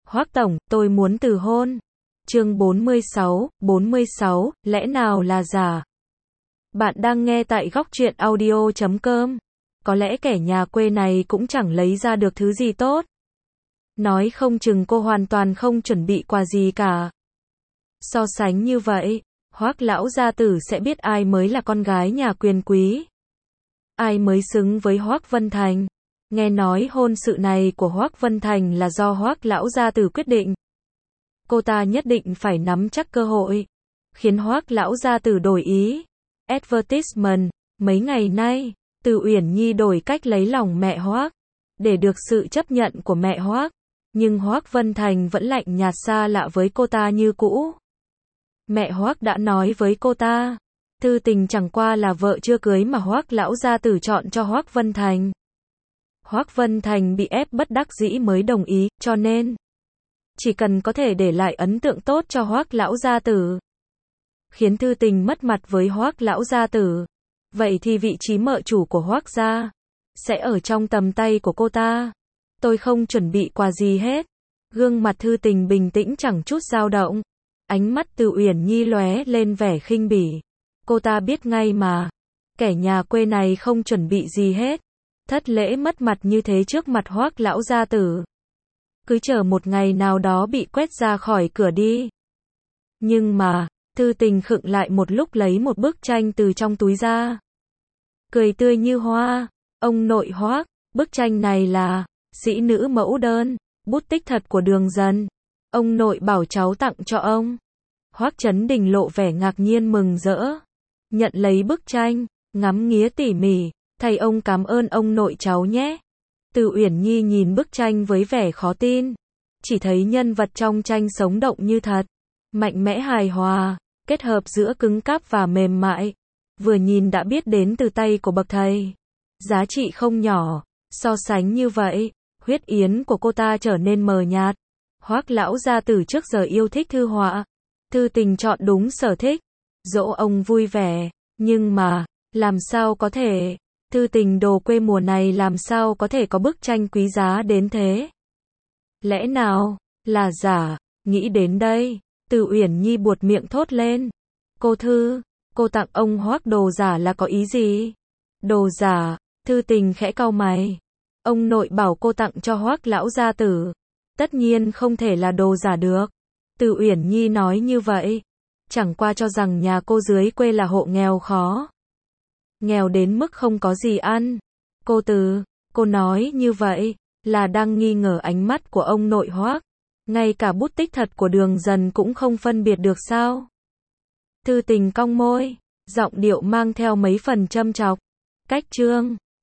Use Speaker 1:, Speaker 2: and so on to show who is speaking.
Speaker 1: Hoác tổng, tôi muốn từ hôn. Chương 46, lẽ nào là giả? Bạn đang nghe tại góc truyện audio.com. Có lẽ kẻ nhà quê này cũng chẳng lấy ra được thứ gì tốt. Nói không chừng cô hoàn toàn không chuẩn bị quà gì cả. So sánh như vậy, Hoác lão gia tử sẽ biết ai mới là con gái nhà quyền quý. Ai mới xứng với Hoác Vân Thành. Nghe nói hôn sự này của Hoác Vân Thành là do Hoác lão gia tử quyết định. Cô ta nhất định phải nắm chắc cơ hội, khiến Hoác lão gia tử đổi ý. Advertisement, mấy ngày nay, Từ Uyển Nhi đổi cách lấy lòng mẹ Hoác, để được sự chấp nhận của mẹ Hoác, nhưng Hoác Vân Thành vẫn lạnh nhạt xa lạ với cô ta như cũ. Mẹ Hoác đã nói với cô ta, Thư Tình chẳng qua là vợ chưa cưới mà Hoác lão gia tử chọn cho Hoác Vân Thành. Hoác Vân Thành bị ép bất đắc dĩ mới đồng ý, cho nên chỉ cần có thể để lại ấn tượng tốt cho Hoác lão gia tử, khiến Thư Tình mất mặt với Hoác lão gia tử, vậy thì vị trí mợ chủ của Hoác gia sẽ ở trong tầm tay của cô ta. Tôi không chuẩn bị quà gì hết. Gương mặt Thư Tình bình tĩnh chẳng chút dao động. Ánh mắt Từ Uyển Nhi lóe lên vẻ khinh bỉ. Cô ta biết ngay mà, kẻ nhà quê này không chuẩn bị gì hết. Thất lễ mất mặt như thế trước mặt Hoác lão gia tử, cứ chờ một ngày nào đó bị quét ra khỏi cửa đi. Nhưng mà, Thư Tình khựng lại một lúc lấy một bức tranh từ trong túi ra. Cười tươi như hoa, ông nội Hoác, bức tranh này là sĩ nữ mẫu đơn, bút tích thật của Đường Dần. Ông nội bảo cháu tặng cho ông. Hoác Chấn Đình lộ vẻ ngạc nhiên mừng rỡ. Nhận lấy bức tranh, ngắm nghía tỉ mỉ, thầy ông cảm ơn ông nội cháu nhé. Từ Uyển Nhi nhìn bức tranh với vẻ khó tin. Chỉ thấy nhân vật trong tranh sống động như thật, mạnh mẽ hài hòa, kết hợp giữa cứng cáp và mềm mại. Vừa nhìn đã biết đến từ tay của bậc thầy. Giá trị không nhỏ. So sánh như vậy, huyết yến của cô ta trở nên mờ nhạt. Hoác lão gia tử trước giờ yêu thích thư họa. Thư Tình chọn đúng sở thích, dỗ ông vui vẻ. Nhưng mà, làm sao có thể, Thư Tình đồ quê mùa này làm sao có thể có bức tranh quý giá đến thế? Lẽ nào là giả? Nghĩ đến đây, Từ Uyển Nhi buột miệng thốt lên. Cô Thư, cô tặng ông Hoác đồ giả là có ý gì? Đồ giả? Thư Tình khẽ cau mày. Ông nội bảo cô tặng cho Hoác lão gia tử, tất nhiên không thể là đồ giả được. Từ Uyển Nhi nói như vậy, chẳng qua cho rằng nhà cô dưới quê là hộ nghèo khó. Nghèo đến mức không có gì ăn. Cô nói như vậy, là đang nghi ngờ ánh mắt của ông nội Hoác. Ngay cả bút tích thật của Đường Dần cũng không phân biệt được sao? Thư Tình cong môi, giọng điệu mang theo mấy phần châm chọc. Cách chương